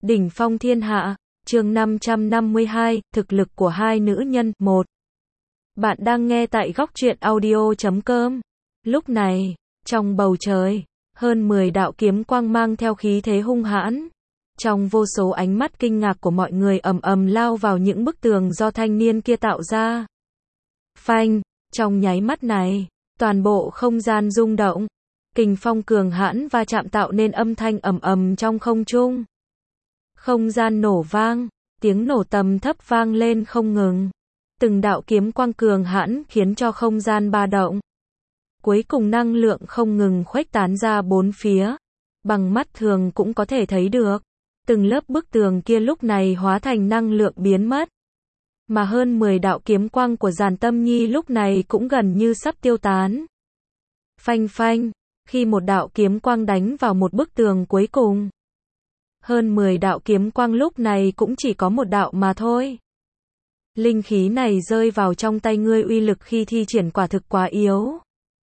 Đỉnh phong thiên hạ, chương 552, thực lực của hai nữ nhân, 1. Bạn đang nghe tại góc truyện audio.com. Lúc này, trong bầu trời, hơn 10 đạo kiếm quang mang theo khí thế hung hãn. Trong vô số ánh mắt kinh ngạc của mọi người ầm ầm lao vào những bức tường do thanh niên kia tạo ra. Phanh, trong nháy mắt này, toàn bộ không gian rung động. Kình phong cường hãn va chạm tạo nên âm thanh ầm ầm trong không trung. Không gian nổ vang, tiếng nổ tầm thấp vang lên không ngừng. Từng đạo kiếm quang cường hãn khiến cho không gian ba động. Cuối cùng năng lượng không ngừng khuếch tán ra bốn phía. Bằng mắt thường cũng có thể thấy được. Từng lớp bức tường kia lúc này hóa thành năng lượng biến mất. Mà hơn 10 đạo kiếm quang của Giản Tâm Nhi lúc này cũng gần như sắp tiêu tán. Phanh phanh, khi một đạo kiếm quang đánh vào một bức tường cuối cùng. Hơn 10 đạo kiếm quang lúc này cũng chỉ có một đạo mà thôi. Linh khí này rơi vào trong tay ngươi, uy lực khi thi triển quả thực quá yếu.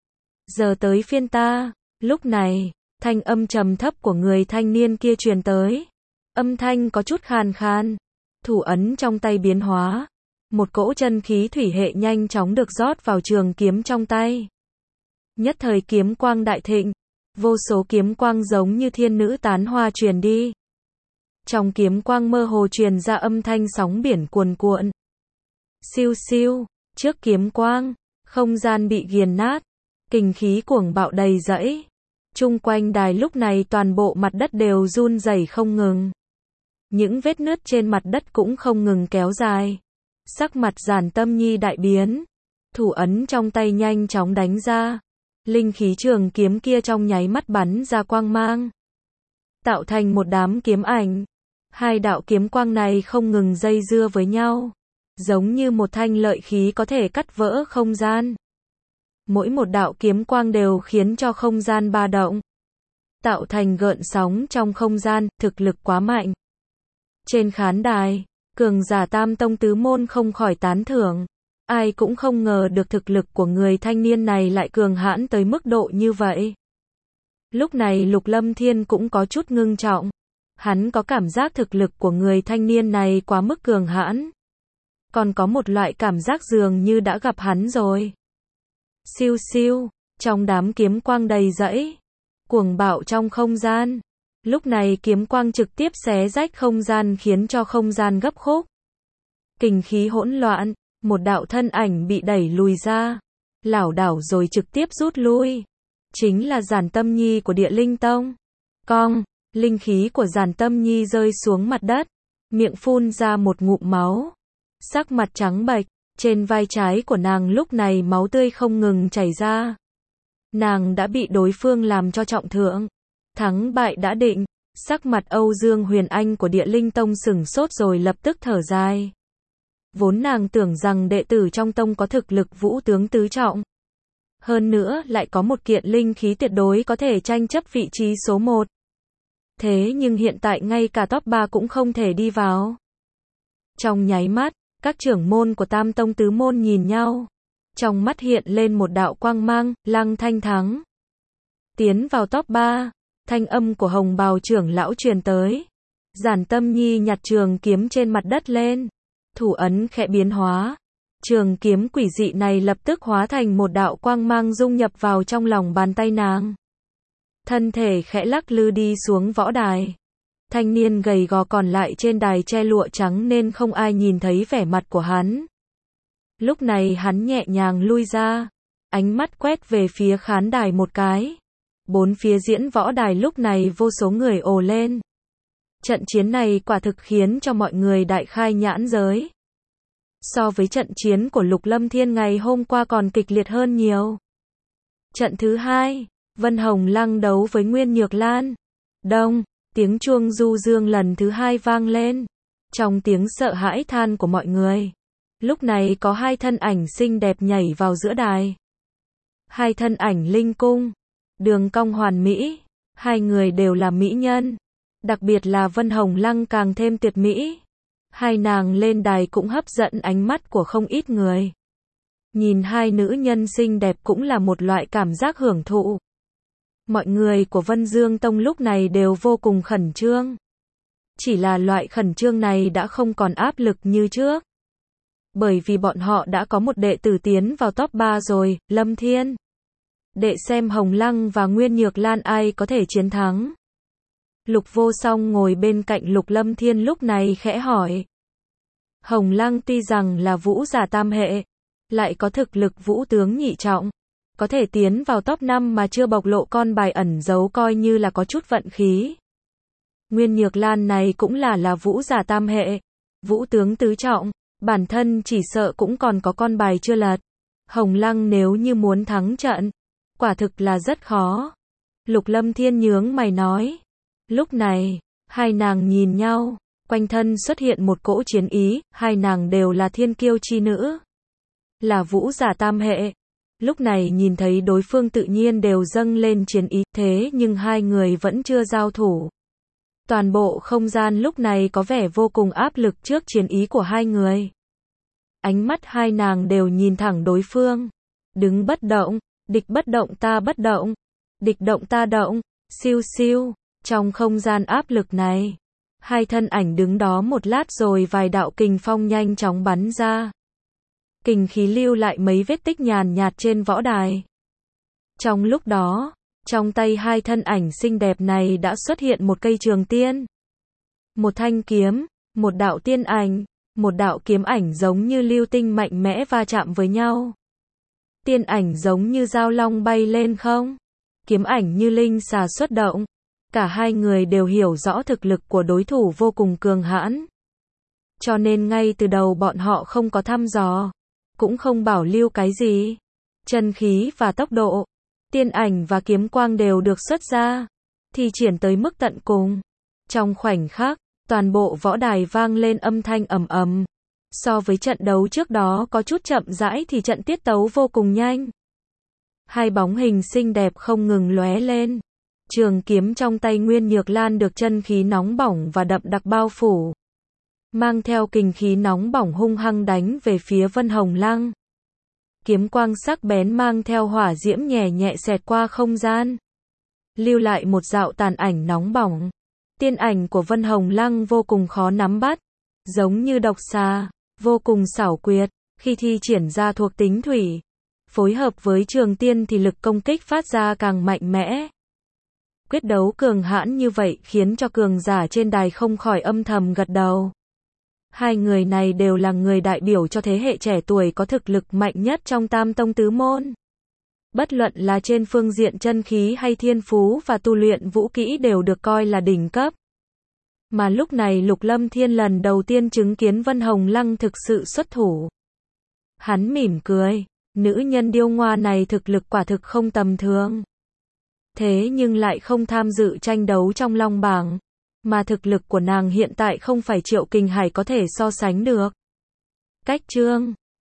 Giờ tới phiên ta. Lúc này, thanh âm trầm thấp của người thanh niên kia truyền tới. Âm thanh có chút khàn khàn. Thủ ấn trong tay biến hóa. Một cỗ chân khí thủy hệ nhanh chóng được rót vào trường kiếm trong tay. Nhất thời kiếm quang đại thịnh. Vô số kiếm quang giống như thiên nữ tán hoa truyền đi. Trong kiếm quang mơ hồ truyền ra âm thanh sóng biển cuồn cuộn. Siêu siêu, trước kiếm quang, không gian bị nghiền nát, kình khí cuồng bạo đầy dẫy. Chung quanh đài lúc này toàn bộ mặt đất đều run rẩy không ngừng. Những vết nứt trên mặt đất cũng không ngừng kéo dài. Sắc mặt Giản Tâm Nhi đại biến. Thủ ấn trong tay nhanh chóng đánh ra. Linh khí trường kiếm kia trong nháy mắt bắn ra quang mang. Tạo thành một đám kiếm ảnh. Hai đạo kiếm quang này không ngừng dây dưa với nhau. Giống như một thanh lợi khí có thể cắt vỡ không gian. Mỗi một đạo kiếm quang đều khiến cho không gian ba động. Tạo thành gợn sóng trong không gian, thực lực quá mạnh. Trên khán đài, cường giả Tam Tông Tứ Môn không khỏi tán thưởng. Ai cũng không ngờ được thực lực của người thanh niên này lại cường hãn tới mức độ như vậy. Lúc này Lục Lâm Thiên cũng có chút ngưng trọng. Hắn có cảm giác thực lực của người thanh niên này quá mức cường hãn. Còn có một loại cảm giác dường như đã gặp hắn rồi. Siêu siêu, trong đám kiếm quang đầy dẫy, cuồng bạo trong không gian. Lúc này kiếm quang trực tiếp xé rách không gian khiến cho không gian gấp khúc. Kình khí hỗn loạn, một đạo thân ảnh bị đẩy lùi ra, lảo đảo rồi trực tiếp rút lui. Chính là Giản Tâm Nhi của Địa Linh Tông. Cong, linh khí của Giản Tâm Nhi rơi xuống mặt đất, miệng phun ra một ngụm máu. Sắc mặt trắng bệch, trên vai trái của nàng lúc này máu tươi không ngừng chảy ra. Nàng đã bị đối phương làm cho trọng thương. Thắng bại đã định. Sắc mặt Âu Dương Huyền Anh của Địa Linh Tông sửng sốt rồi lập tức thở dài. Vốn nàng tưởng rằng đệ tử trong tông có thực lực vũ tướng tứ trọng. Hơn nữa lại có một kiện linh khí tuyệt đối có thể tranh chấp vị trí số 1. Thế nhưng hiện tại ngay cả top 3 cũng không thể đi vào. Trong nháy mắt, các trưởng môn của Tam Tông Tứ Môn nhìn nhau. Trong mắt hiện lên một đạo quang mang, Lăng Thanh thắng. Tiến vào top 3, thanh âm của Hồng Bào trưởng lão truyền tới. Giản Tâm Nhi nhặt trường kiếm trên mặt đất lên. Thủ ấn khẽ biến hóa. Trường kiếm quỷ dị này lập tức hóa thành một đạo quang mang dung nhập vào trong lòng bàn tay nàng. Thân thể khẽ lắc lư đi xuống võ đài. Thanh niên gầy gò còn lại trên đài che lụa trắng nên không ai nhìn thấy vẻ mặt của hắn. Lúc này hắn nhẹ nhàng lui ra. Ánh mắt quét về phía khán đài một cái. Bốn phía diễn võ đài lúc này vô số người ồ lên. Trận chiến này quả thực khiến cho mọi người đại khai nhãn giới. So với trận chiến của Lục Lâm Thiên ngày hôm qua còn kịch liệt hơn nhiều. Trận thứ 2, Vân Hồng Lăng đấu với Nguyên Nhược Lan. Đông, tiếng chuông du dương lần thứ 2 vang lên. Trong tiếng sợ hãi than của mọi người. Lúc này có hai thân ảnh xinh đẹp nhảy vào giữa đài. Hai thân ảnh linh cung, đường cong hoàn mỹ. Hai người đều là mỹ nhân. Đặc biệt là Vân Hồng Lăng càng thêm tuyệt mỹ. Hai nàng lên đài cũng hấp dẫn ánh mắt của không ít người. Nhìn hai nữ nhân xinh đẹp cũng là một loại cảm giác hưởng thụ. Mọi người của Vân Dương Tông lúc này đều vô cùng khẩn trương. chỉ là loại khẩn trương này đã không còn áp lực như trước. Bởi vì bọn họ đã có một đệ tử tiến vào top 3 rồi, Lâm Thiên. Đệ xem Hồng Lăng và Nguyên Nhược Lan ai có thể chiến thắng. Lục Vô Song ngồi bên cạnh Lục Lâm Thiên lúc này khẽ hỏi. Hồng Lăng tuy rằng là vũ giả tam hệ, lại có thực lực vũ tướng nhị trọng, có thể tiến vào top 5 mà chưa bộc lộ con bài ẩn giấu coi như là có chút vận khí. Nguyên Nhược Lan này cũng là vũ giả tam hệ, vũ tướng tứ trọng, bản thân chỉ sợ cũng còn có con bài chưa lật. Hồng Lăng nếu như muốn thắng trận, quả thực là rất khó. Lục Lâm Thiên nhướng mày nói. Lúc này, hai nàng nhìn nhau, quanh thân xuất hiện một cỗ chiến ý, hai nàng đều là thiên kiêu chi nữ, là vũ giả tam hệ. Lúc này nhìn thấy đối phương tự nhiên đều dâng lên chiến ý, thế nhưng hai người vẫn chưa giao thủ. Toàn bộ không gian lúc này có vẻ vô cùng áp lực trước chiến ý của hai người. Ánh mắt hai nàng đều nhìn thẳng đối phương. Đứng bất động, địch bất động ta bất động, địch động ta động, siêu siêu. Trong không gian áp lực này, hai thân ảnh đứng đó một lát rồi vài đạo kình phong nhanh chóng bắn ra. Kình khí lưu lại mấy vết tích nhàn nhạt trên võ đài. Trong lúc đó, trong tay hai thân ảnh xinh đẹp này đã xuất hiện một cây trường tiên. Một thanh kiếm, một đạo tiên ảnh, một đạo kiếm ảnh giống như lưu tinh mạnh mẽ va chạm với nhau. Tiên ảnh giống như dao long bay lên không, kiếm ảnh như linh xà xuất động. Cả hai người đều hiểu rõ thực lực của đối thủ vô cùng cường hãn. Cho nên ngay từ đầu bọn họ không có thăm dò, cũng không bảo lưu cái gì. Chân khí và tốc độ, tiên ảnh và kiếm quang đều được xuất ra, thi triển tới mức tận cùng. Trong khoảnh khắc, toàn bộ võ đài vang lên âm thanh ầm ầm. So với trận đấu trước đó có chút chậm rãi thì trận tiết tấu vô cùng nhanh. Hai bóng hình xinh đẹp không ngừng lóe lên. Trường kiếm trong tay Nguyên Nhược Lan được chân khí nóng bỏng và đậm đặc bao phủ, mang theo kình khí nóng bỏng hung hăng đánh về phía Vân Hồng Lăng. Kiếm quang sắc bén mang theo hỏa diễm nhẹ nhẹ xẹt qua không gian, lưu lại một đạo tàn ảnh nóng bỏng. Tiên ảnh của Vân Hồng Lăng vô cùng khó nắm bắt, giống như độc xà, vô cùng xảo quyệt, khi thi triển ra thuộc tính thủy, phối hợp với trường tiên thì lực công kích phát ra càng mạnh mẽ. Quyết đấu cường hãn như vậy khiến cho cường giả trên đài không khỏi âm thầm gật đầu. Hai người này đều là người đại biểu cho thế hệ trẻ tuổi có thực lực mạnh nhất trong Tam Tông Tứ Môn. Bất luận là trên phương diện chân khí hay thiên phú và tu luyện vũ kỹ đều được coi là đỉnh cấp. Mà lúc này Lục Lâm Thiên lần đầu tiên chứng kiến Vân Hồng Lăng thực sự xuất thủ. Hắn mỉm cười, nữ nhân điêu ngoa này thực lực quả thực không tầm thường. Thế nhưng lại không tham dự tranh đấu trong Long bảng, mà thực lực của nàng hiện tại không phải Triệu Kình Hải có thể so sánh được. Cách chương